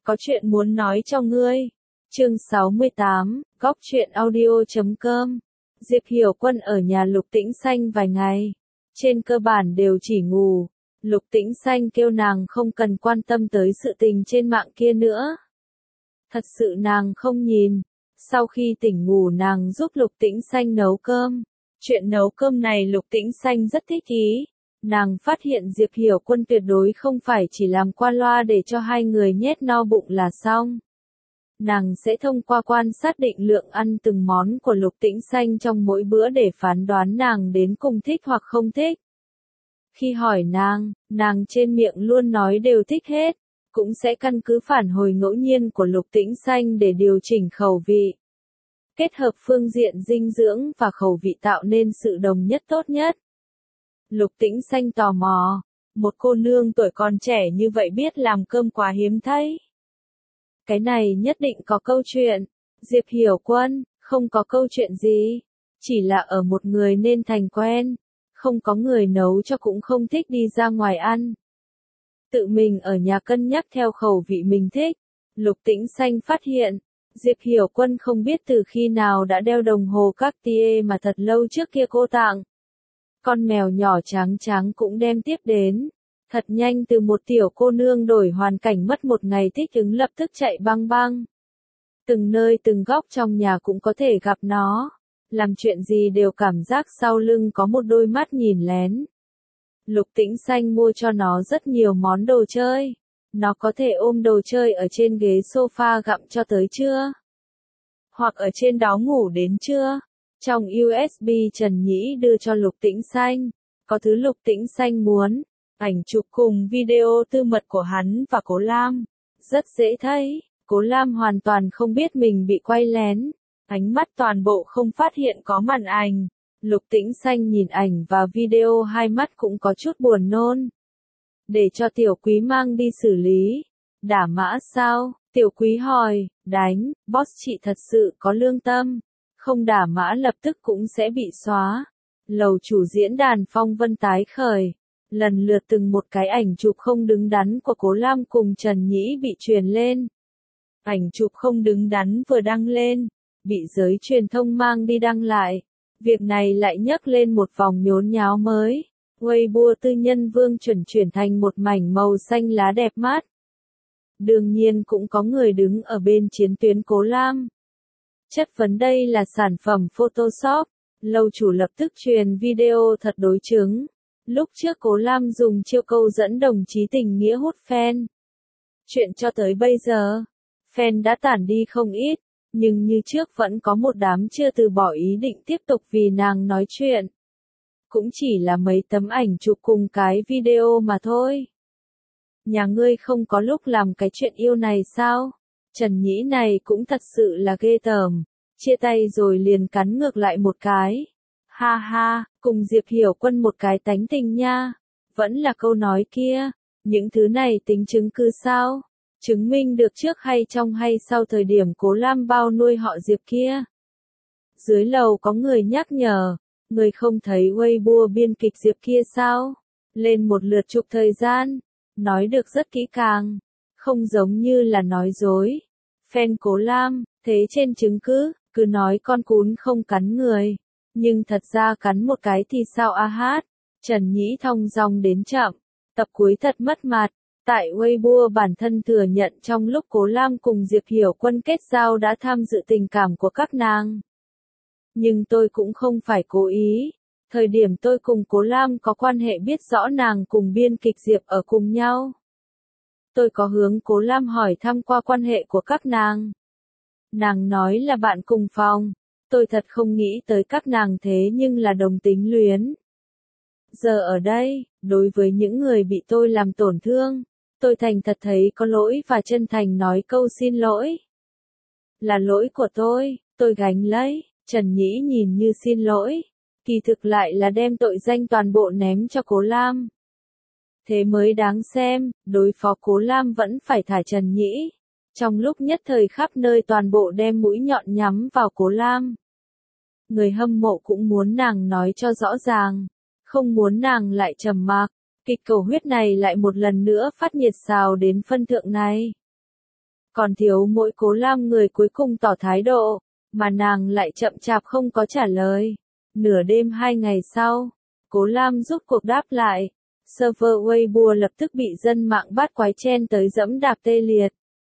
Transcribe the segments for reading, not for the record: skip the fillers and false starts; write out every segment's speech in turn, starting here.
có chuyện muốn nói cho ngươi. Chương 68, Góc truyện audio.com. Diệp Hiểu Quân ở nhà Lục Tĩnh Xanh vài ngày. Trên cơ bản đều chỉ ngủ. Lục Tĩnh Xanh kêu nàng không cần quan tâm tới sự tình trên mạng kia nữa. Thật sự nàng không nhìn. Sau khi tỉnh ngủ nàng giúp Lục Tĩnh Xanh nấu cơm. Chuyện nấu cơm này Lục Tĩnh Xanh rất thích ý. Nàng phát hiện Diệp Hiểu Quân tuyệt đối không phải chỉ làm qua loa để cho hai người nhét no bụng là xong. Nàng sẽ thông qua quan sát định lượng ăn từng món của Lục Tĩnh Xanh trong mỗi bữa để phán đoán nàng đến cùng thích hoặc không thích. Khi hỏi nàng trên miệng luôn nói đều thích hết, cũng sẽ căn cứ phản hồi ngẫu nhiên của Lục Tĩnh Xanh để điều chỉnh khẩu vị. Kết hợp phương diện dinh dưỡng và khẩu vị tạo nên sự đồng nhất tốt nhất. Lục Tĩnh Xanh tò mò, một cô nương tuổi còn trẻ như vậy biết làm cơm quá hiếm thấy. Cái này nhất định có câu chuyện. Diệp Hiểu Quân, không có câu chuyện gì. Chỉ là ở một người nên thành quen. Không có người nấu cho cũng không thích đi ra ngoài ăn. Tự mình ở nhà cân nhắc theo khẩu vị mình thích. Lục Tĩnh Xanh phát hiện, Diệp Hiểu Quân không biết từ khi nào đã đeo đồng hồ Cartier mà thật lâu trước kia cô tặng. Con mèo nhỏ trắng trắng cũng đem tiếp đến. Thật nhanh từ một tiểu cô nương đổi hoàn cảnh mất một ngày thích ứng lập tức chạy băng băng. Từng nơi từng góc trong nhà cũng có thể gặp nó. Làm chuyện gì đều cảm giác sau lưng có một đôi mắt nhìn lén. Lục Tĩnh Xanh mua cho nó rất nhiều món đồ chơi. Nó có thể ôm đồ chơi ở trên ghế sofa gặm cho tới trưa. Hoặc ở trên đó ngủ đến trưa. Trong USB Trần Nhĩ đưa cho Lục Tĩnh Xanh. Có thứ Lục Tĩnh Xanh muốn. Ảnh chụp cùng video tư mật của hắn và Cố Lam. Rất dễ thấy. Cố Lam hoàn toàn không biết mình bị quay lén. Ánh mắt toàn bộ không phát hiện có màn ảnh. Lục Tĩnh Xanh nhìn ảnh và video hai mắt cũng có chút buồn nôn. Để cho Tiểu Quý mang đi xử lý. Đả mã sao? Tiểu Quý hỏi. Đánh, boss chị thật sự có lương tâm. Không đả mã lập tức cũng sẽ bị xóa. Lầu chủ diễn đàn Phong Vân tái khởi. Lần lượt từng một cái ảnh chụp không đứng đắn của Cố Lam cùng Trần Nhĩ bị truyền lên. Ảnh chụp không đứng đắn vừa đăng lên, bị giới truyền thông mang đi đăng lại. Việc này lại nhấc lên một vòng nhốn nháo mới. Weibo tư nhân Vương Chuẩn chuyển thành một mảnh màu xanh lá đẹp mắt. Đương nhiên cũng có người đứng ở bên chiến tuyến Cố Lam. Chất vấn đây là sản phẩm Photoshop. Lâu chủ lập tức truyền video thật đối chứng. Lúc trước Cố Lam dùng chiêu câu dẫn đồng chí tình nghĩa hút fan. Chuyện cho tới bây giờ, fan đã tản đi không ít, nhưng như trước vẫn có một đám chưa từ bỏ ý định tiếp tục vì nàng nói chuyện. Cũng chỉ là mấy tấm ảnh chụp cùng cái video mà thôi. Nhà ngươi không có lúc làm cái chuyện yêu này sao? Trần Nhĩ này cũng thật sự là ghê tởm. Chia tay rồi liền cắn ngược lại một cái. Ha ha, cùng Diệp Hiểu Quân một cái tánh tình nha. Vẫn là câu nói kia. Những thứ này tính chứng cứ sao? Chứng minh được trước hay trong hay sau thời điểm Cố Lam bao nuôi họ Diệp kia. Dưới lầu có người nhắc nhở. Người không thấy Weibo biên kịch Diệp kia sao? Lên một lượt chụp thời gian. Nói được rất kỹ càng. Không giống như là nói dối. Fan Cố Lam, thế trên chứng cứ nói con cún không cắn người. Nhưng thật ra cắn một cái thì sao a hát. Trần Nhĩ thong dong đến chậm. Tập cuối thật mất mặt. Tại Weibo bản thân thừa nhận trong lúc Cố Lam cùng Diệp Hiểu Quân kết giao đã tham dự tình cảm của các nàng. Nhưng tôi cũng không phải cố ý. Thời điểm tôi cùng Cố Lam có quan hệ biết rõ nàng cùng biên kịch Diệp ở cùng nhau. Tôi có hướng Cố Lam hỏi thăm qua quan hệ của các nàng. Nàng nói là bạn cùng phòng. Tôi thật không nghĩ tới các nàng thế nhưng là đồng tính luyến. Giờ ở đây, đối với những người bị tôi làm tổn thương, tôi thành thật thấy có lỗi và chân thành nói câu xin lỗi. Là lỗi của tôi gánh lấy. Trần Nhĩ nhìn như xin lỗi, kỳ thực lại là đem tội danh toàn bộ ném cho Cố Lam. Thế mới đáng xem, đối phó Cố Lam vẫn phải thả Trần Nhĩ. Trong lúc nhất thời khắp nơi toàn bộ đem mũi nhọn nhắm vào Cố Lam. Người hâm mộ cũng muốn nàng nói cho rõ ràng, không muốn nàng lại trầm mặc. Kịch cầu huyết này lại một lần nữa phát nhiệt xào đến phân thượng này. Còn thiếu mỗi Cố Lam người cuối cùng tỏ thái độ, mà nàng lại chậm chạp không có trả lời. Nửa đêm 2 ngày sau, Cố Lam rút cuộc đáp lại. Server Weibo lập tức bị dân mạng bắt quái chen tới dẫm đạp tê liệt.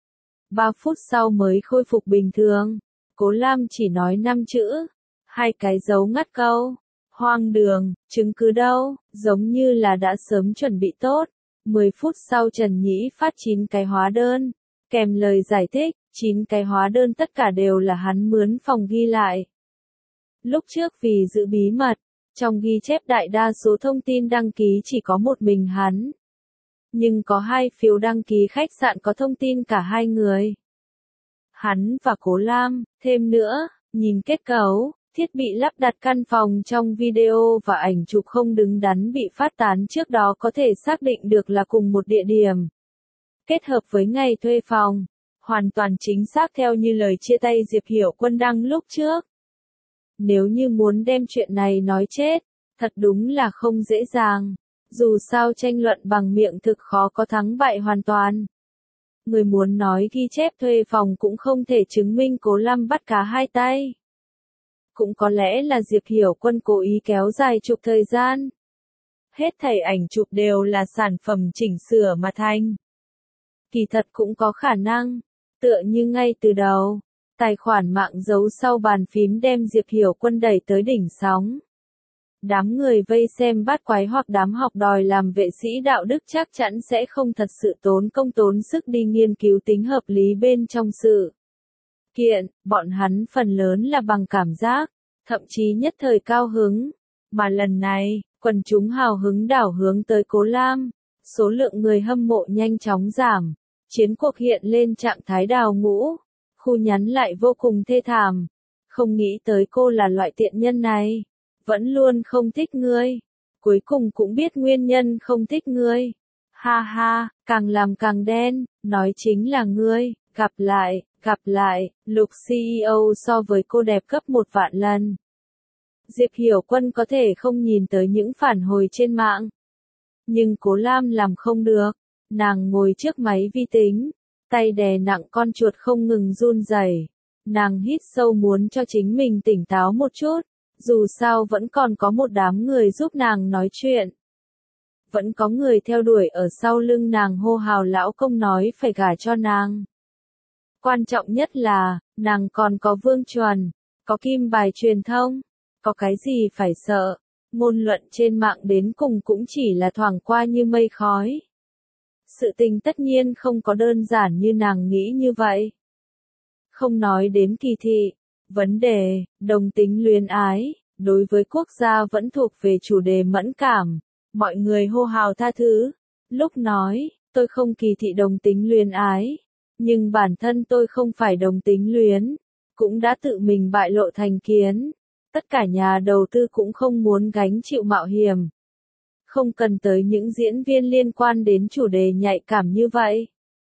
3 phút sau mới khôi phục bình thường. Cố Lam chỉ nói 5 chữ. 2 cái dấu ngắt câu. Hoang đường, chứng cứ đâu, giống như là đã sớm chuẩn bị tốt. 10 phút sau Trần Nhĩ phát 9 cái hóa đơn. Kèm lời giải thích, 9 cái hóa đơn tất cả đều là hắn mướn phòng ghi lại. Lúc trước vì giữ bí mật, trong ghi chép đại đa số thông tin đăng ký chỉ có một mình hắn. Nhưng có 2 phiếu đăng ký khách sạn có thông tin cả 2 người. Hắn và Cố Lam, thêm nữa, nhìn kết cấu, thiết bị lắp đặt căn phòng trong video và ảnh chụp không đứng đắn bị phát tán trước đó có thể xác định được là cùng một địa điểm. Kết hợp với ngày thuê phòng, hoàn toàn chính xác theo như lời chia tay Diệp Hiểu Quân đăng lúc trước. Nếu như muốn đem chuyện này nói chết, thật đúng là không dễ dàng. Dù sao tranh luận bằng miệng thực khó có thắng bại hoàn toàn. Người muốn nói ghi chép thuê phòng cũng không thể chứng minh Cố Lam bắt cá hai tay. Cũng có lẽ là Diệp Hiểu Quân cố ý kéo dài chụp thời gian. Hết thảy ảnh chụp đều là sản phẩm chỉnh sửa mà thành. Kỳ thật cũng có khả năng, tựa như ngay từ đầu, tài khoản mạng giấu sau bàn phím đem Diệp Hiểu Quân đẩy tới đỉnh sóng. Đám người vây xem bắt quái hoặc đám học đòi làm vệ sĩ đạo đức chắc chắn sẽ không thật sự tốn công tốn sức đi nghiên cứu tính hợp lý bên trong sự kiện, bọn hắn phần lớn là bằng cảm giác, thậm chí nhất thời cao hứng. Mà lần này, quần chúng hào hứng đảo hướng tới Cố Lam, số lượng người hâm mộ nhanh chóng giảm, chiến cuộc hiện lên trạng thái đào ngũ, khu nhắn lại vô cùng thê thảm. Không nghĩ tới cô là loại tiện nhân này. Vẫn luôn không thích ngươi. Cuối cùng cũng biết nguyên nhân không thích ngươi. Ha ha, càng làm càng đen, nói chính là ngươi. Gặp lại, Lục CEO so với cô đẹp gấp 1 vạn lần. Diệp Hiểu Quân có thể không nhìn tới những phản hồi trên mạng. Nhưng Cố Lam làm không được. Nàng ngồi trước máy vi tính, tay đè nặng con chuột không ngừng run rẩy. Nàng hít sâu muốn cho chính mình tỉnh táo một chút. Dù sao vẫn còn có một đám người giúp nàng nói chuyện. Vẫn có người theo đuổi ở sau lưng nàng hô hào lão công nói phải gả cho nàng. Quan trọng nhất là, nàng còn có Vương Chuẩn, có kim bài truyền thông, có cái gì phải sợ. Ngôn luận trên mạng đến cùng cũng chỉ là thoảng qua như mây khói. Sự tình tất nhiên không có đơn giản như nàng nghĩ như vậy. Không nói đến kỳ thị. Vấn đề, đồng tính luyến ái, đối với quốc gia vẫn thuộc về chủ đề mẫn cảm. Mọi người hô hào tha thứ. Lúc nói, tôi không kỳ thị đồng tính luyến ái. Nhưng bản thân tôi không phải đồng tính luyến. Cũng đã tự mình bại lộ thành kiến. Tất cả nhà đầu tư cũng không muốn gánh chịu mạo hiểm. Không cần tới những diễn viên liên quan đến chủ đề nhạy cảm như vậy.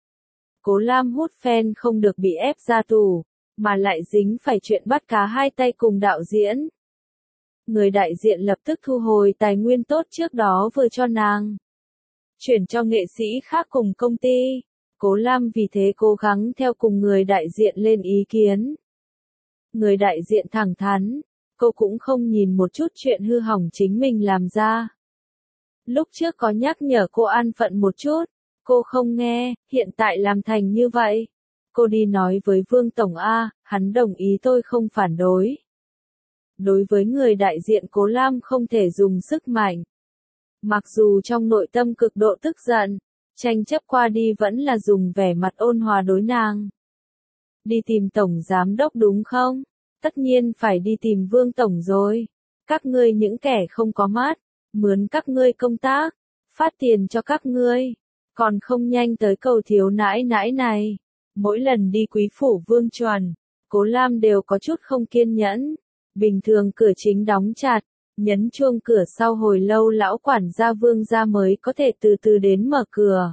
Cố Lam hút fan không được bị ép ra tù. Mà lại dính phải chuyện bắt cá hai tay cùng đạo diễn. Người đại diện lập tức thu hồi tài nguyên tốt trước đó vừa cho nàng. Chuyển cho nghệ sĩ khác cùng công ty. Cố Lam vì thế cố gắng theo cùng người đại diện lên ý kiến. Người đại diện thẳng thắn, cô cũng không nhìn một chút chuyện hư hỏng chính mình làm ra. Lúc trước có nhắc nhở cô an phận một chút, cô không nghe, hiện tại làm thành như vậy. Cô đi nói với Vương Tổng A, hắn đồng ý tôi không phản đối. Đối với người đại diện Cố Lam không thể dùng sức mạnh. Mặc dù trong nội tâm cực độ tức giận, tranh chấp qua đi vẫn là dùng vẻ mặt ôn hòa đối nàng. Đi tìm Tổng Giám Đốc đúng không? Tất nhiên phải đi tìm Vương Tổng rồi. Các ngươi những kẻ không có mắt, mướn các ngươi công tác, phát tiền cho các ngươi, còn không nhanh tới cầu thiếu nãi nãi này. Mỗi lần đi quý phủ Vương Chuẩn, Cố Lam đều có chút không kiên nhẫn. Bình thường cửa chính đóng chặt, nhấn chuông cửa sau hồi lâu lão quản gia Vương gia mới có thể từ từ đến mở cửa.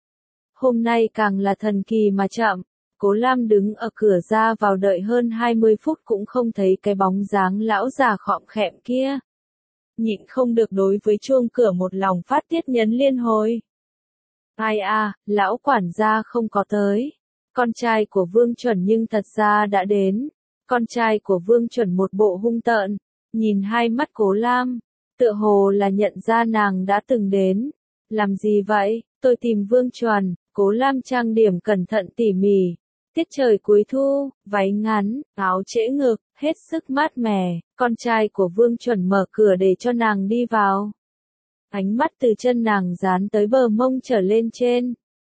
Hôm nay càng là thần kỳ mà chậm, Cố Lam đứng ở cửa ra vào đợi hơn 20 phút cũng không thấy cái bóng dáng lão già khọm khẹm kia. Nhịn không được đối với chuông cửa một lòng phát tiết nhấn liên hồi. Ai à, lão quản gia không có tới. con trai của Vương Chuẩn nhưng thật ra đã đến. Con trai của Vương Chuẩn một bộ hung tợn, nhìn hai mắt Cố Lam, tựa hồ là nhận ra nàng đã từng đến. Làm gì vậy? Tôi tìm Vương Chuẩn. Cố Lam trang điểm cẩn thận tỉ mỉ. Tiết trời cuối thu, váy ngắn, áo trễ ngực, hết sức mát mẻ. Con trai của Vương Chuẩn mở cửa để cho nàng đi vào. Ánh mắt từ chân nàng dán tới bờ mông trở lên trên.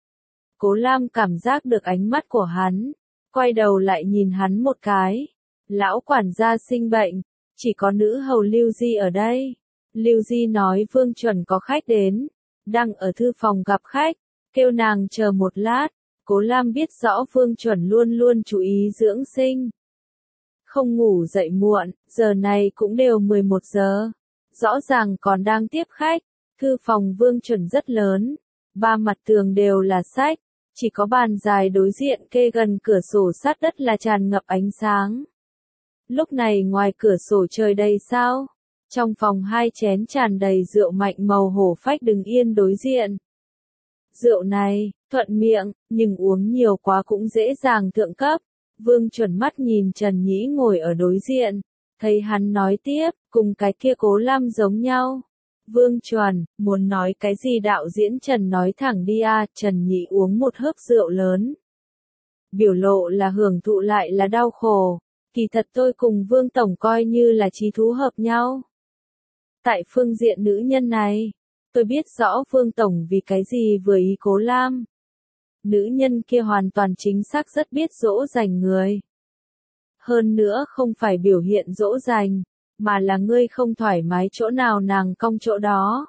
Cố Lam cảm giác được ánh mắt của hắn, quay đầu lại nhìn hắn một cái. Lão quản gia sinh bệnh, chỉ có nữ hầu Lưu Di ở đây. Lưu Di nói Vương Chuẩn có khách đến, đang ở thư phòng gặp khách, kêu nàng chờ một lát. Cố Lam biết rõ Vương Chuẩn luôn luôn chú ý dưỡng sinh. Không ngủ dậy muộn, giờ này cũng đều 11 giờ. Rõ ràng còn đang tiếp khách. Thư phòng Vương Chuẩn rất lớn, ba mặt tường đều là sách, chỉ có bàn dài đối diện kê gần cửa sổ sát đất là tràn ngập ánh sáng. Lúc này ngoài cửa sổ trời đầy sao, trong phòng hai chén tràn đầy rượu mạnh màu hổ phách đứng yên đối diện. Rượu này, thuận miệng, nhưng uống nhiều quá cũng dễ dàng thượng cấp. Vương Chuẩn mắt nhìn Trần Nhĩ ngồi ở đối diện, thấy hắn nói tiếp, cùng cái kia Cố Lam giống nhau. Vương Chuẩn, muốn nói cái gì đạo diễn Trần nói thẳng đi à, Trần Nhĩ uống một hớp rượu lớn. Biểu lộ là hưởng thụ lại là đau khổ, kỳ thật tôi cùng Vương Tổng coi như là chí thú hợp nhau. Tại phương diện nữ nhân này, tôi biết rõ Vương Tổng vì cái gì vừa ý Cố Lam. Nữ nhân kia hoàn toàn chính xác rất biết dỗ dành người. Hơn nữa không phải biểu hiện dỗ dành, mà là ngươi không thoải mái chỗ nào nàng cong chỗ đó.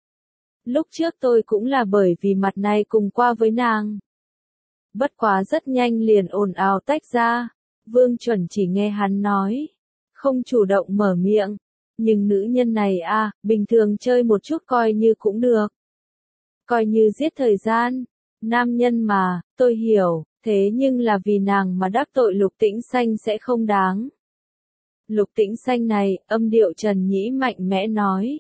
Lúc trước tôi cũng là bởi vì mặt này cùng qua với nàng. Bất quá rất nhanh liền ồn ào tách ra, Vương Chuẩn chỉ nghe hắn nói, không chủ động mở miệng. Nhưng nữ nhân này à, bình thường chơi một chút coi như cũng được. Coi như giết thời gian, nam nhân mà, tôi hiểu, thế nhưng là vì nàng mà đắc tội Lục Tĩnh Xanh sẽ không đáng. Lục Tĩnh Xanh này, âm điệu Trần Nhĩ mạnh mẽ nói.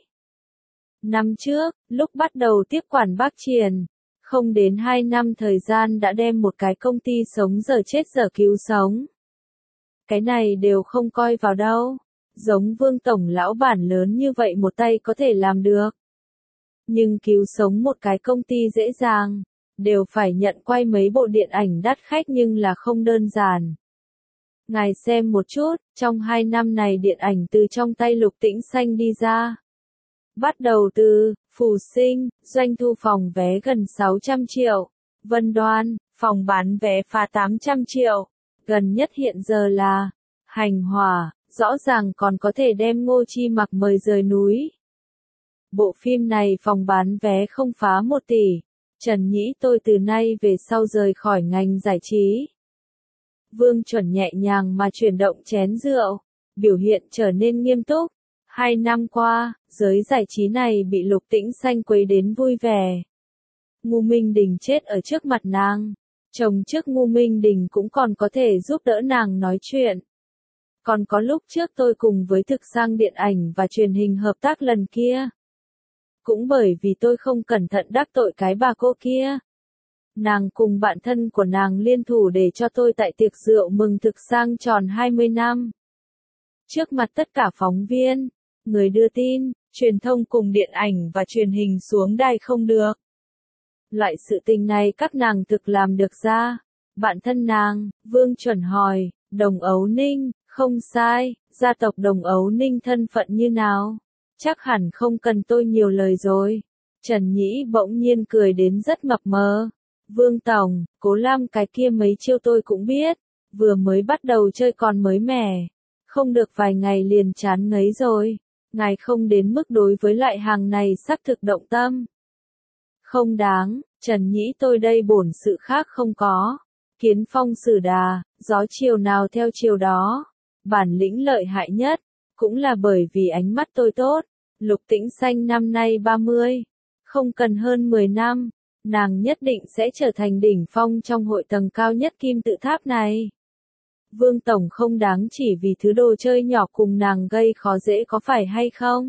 Năm trước, lúc bắt đầu tiếp quản Bắc Triền, không đến 2 năm thời gian đã đem một cái công ty sống giờ chết giờ cứu sống. Cái này đều không coi vào đâu. Giống Vương Tổng lão bản lớn như vậy một tay có thể làm được. Nhưng cứu sống một cái công ty dễ dàng, đều phải nhận quay mấy bộ điện ảnh đắt khách nhưng là không đơn giản. Ngài xem một chút, trong 2 năm này điện ảnh từ trong tay Lục Tĩnh Xanh đi ra. Bắt đầu từ, Phù Sinh, doanh thu phòng vé gần 600 triệu, Vân Đoan, phòng bán vé phá 800 triệu, gần nhất hiện giờ là, Hành Hỏa, rõ ràng còn có thể đem Ngô Chi Mặc mời rời núi. Bộ phim này phòng bán vé không phá 1 tỷ, Trần Nhĩ tôi từ nay về sau rời khỏi ngành giải trí. Vương Chuẩn nhẹ nhàng mà chuyển động chén rượu, biểu hiện trở nên nghiêm túc. 2 năm qua, giới giải trí này bị Lục Tĩnh Xanh quấy đến vui vẻ. Ngô Minh Đình chết ở trước mặt nàng, chồng trước Ngô Minh Đình cũng còn có thể giúp đỡ nàng nói chuyện. Còn có lúc trước tôi cùng với Thực Sang điện ảnh và truyền hình hợp tác lần kia. Cũng bởi vì tôi không cẩn thận đắc tội cái bà cô kia. Nàng cùng bạn thân của nàng liên thủ để cho tôi tại tiệc rượu mừng Thực Sang tròn 20 năm. Trước mặt tất cả phóng viên, người đưa tin, truyền thông cùng điện ảnh và truyền hình xuống đài không được. Loại sự tình này các nàng thực làm được ra. Bạn thân nàng, Vương Chuẩn hỏi, Đồng Ấu Ninh, không sai, gia tộc Đồng Ấu Ninh thân phận như nào? Chắc hẳn không cần tôi nhiều lời rồi. Trần Nhĩ bỗng nhiên cười đến rất mập mờ. Vương Tổng, Cố Lam cái kia mấy chiêu tôi cũng biết, vừa mới bắt đầu chơi còn mới mẻ. Không được vài ngày liền chán ngấy rồi. Ngài không đến mức đối với loại hàng này xác thực động tâm. Không đáng, Trần Nhĩ tôi đây bổn sự khác không có. Kiến phong xử đà, gió chiều nào theo chiều đó. Bản lĩnh lợi hại nhất, cũng là bởi vì ánh mắt tôi tốt. Lục Tĩnh Xanh năm nay 30, không cần hơn 10 năm, nàng nhất định sẽ trở thành đỉnh phong trong hội tầng cao nhất kim tự tháp này. Vương Tổng không đáng chỉ vì thứ đồ chơi nhỏ cùng nàng gây khó dễ có phải hay không?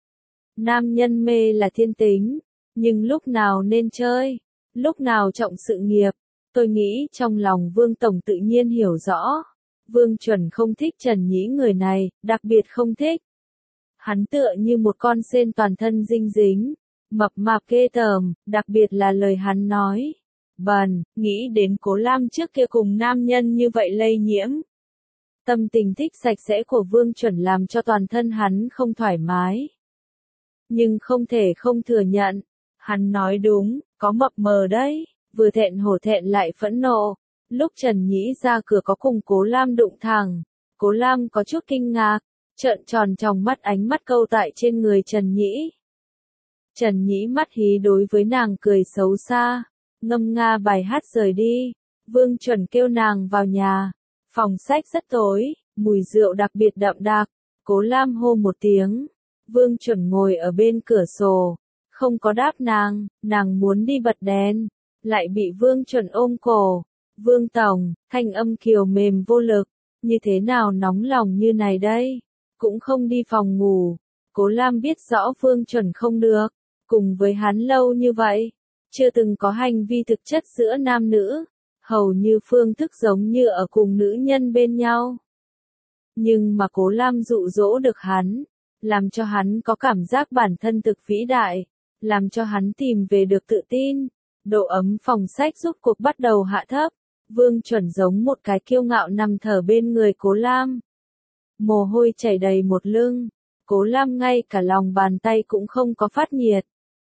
Nam nhân mê là thiên tính, nhưng lúc nào nên chơi, lúc nào trọng sự nghiệp, Tôi nghĩ trong lòng Vương Tổng tự nhiên hiểu rõ. Vương Chuẩn không thích Trần Nhĩ người này, đặc biệt không thích. Hắn tựa như một con sên toàn thân dinh dính, mập mạp ghê tởm, đặc biệt là lời hắn nói. Bần, nghĩ đến Cố Lam trước kia cùng nam nhân như vậy lây nhiễm. Tâm tình thích sạch sẽ của Vương Chuẩn làm cho toàn thân hắn không thoải mái. Nhưng không thể không thừa nhận. Hắn nói đúng, có mập mờ đấy, vừa thẹn hổ thẹn lại phẫn nộ. Lúc Trần Nhĩ ra cửa có cùng Cố Lam đụng thẳng. Cố Lam có chút kinh ngạc, trợn tròn tròng mắt ánh mắt câu tại trên người Trần Nhĩ. Trần Nhĩ mắt hí đối với nàng cười xấu xa, ngâm nga bài hát rời đi. Vương Chuẩn kêu nàng vào nhà. Phòng sách rất tối, mùi rượu đặc biệt đậm đặc. Cố Lam hô một tiếng. Vương Chuẩn ngồi ở bên cửa sổ, không có đáp nàng muốn đi bật đèn, lại bị Vương Chuẩn ôm cổ. Vương Tổng, thanh âm kiều mềm vô lực, như thế nào nóng lòng như này đây, cũng không đi phòng ngủ. Cố Lam biết rõ Vương Chuẩn không được, cùng với hắn lâu như vậy, chưa từng có hành vi thực chất giữa nam nữ, hầu như phương thức giống như ở cùng nữ nhân bên nhau. Nhưng mà Cố Lam dụ dỗ được hắn, làm cho hắn có cảm giác bản thân thực vĩ đại, làm cho hắn tìm về được tự tin. Độ ấm phòng sách giúp cuộc bắt đầu hạ thấp. Vương Chuẩn giống một cái kiêu ngạo nằm thở bên người Cố Lam. Mồ hôi chảy đầy một lưng. Cố Lam ngay cả lòng bàn tay cũng không có phát nhiệt.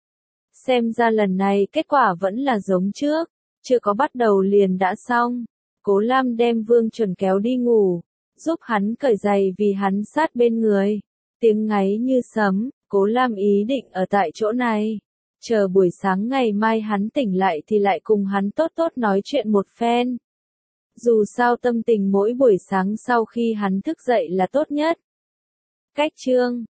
Xem ra lần này kết quả vẫn là giống trước, chưa có bắt đầu liền đã xong. Cố Lam đem Vương Chuẩn kéo đi ngủ, giúp hắn cởi giày vì hắn sát bên người. Tiếng ngáy như sấm, Cố Lam ý định ở tại chỗ này. Chờ buổi sáng ngày mai hắn tỉnh lại thì lại cùng hắn tốt tốt nói chuyện một phen. Dù sao tâm tình mỗi buổi sáng sau khi hắn thức dậy là tốt nhất. Cách chương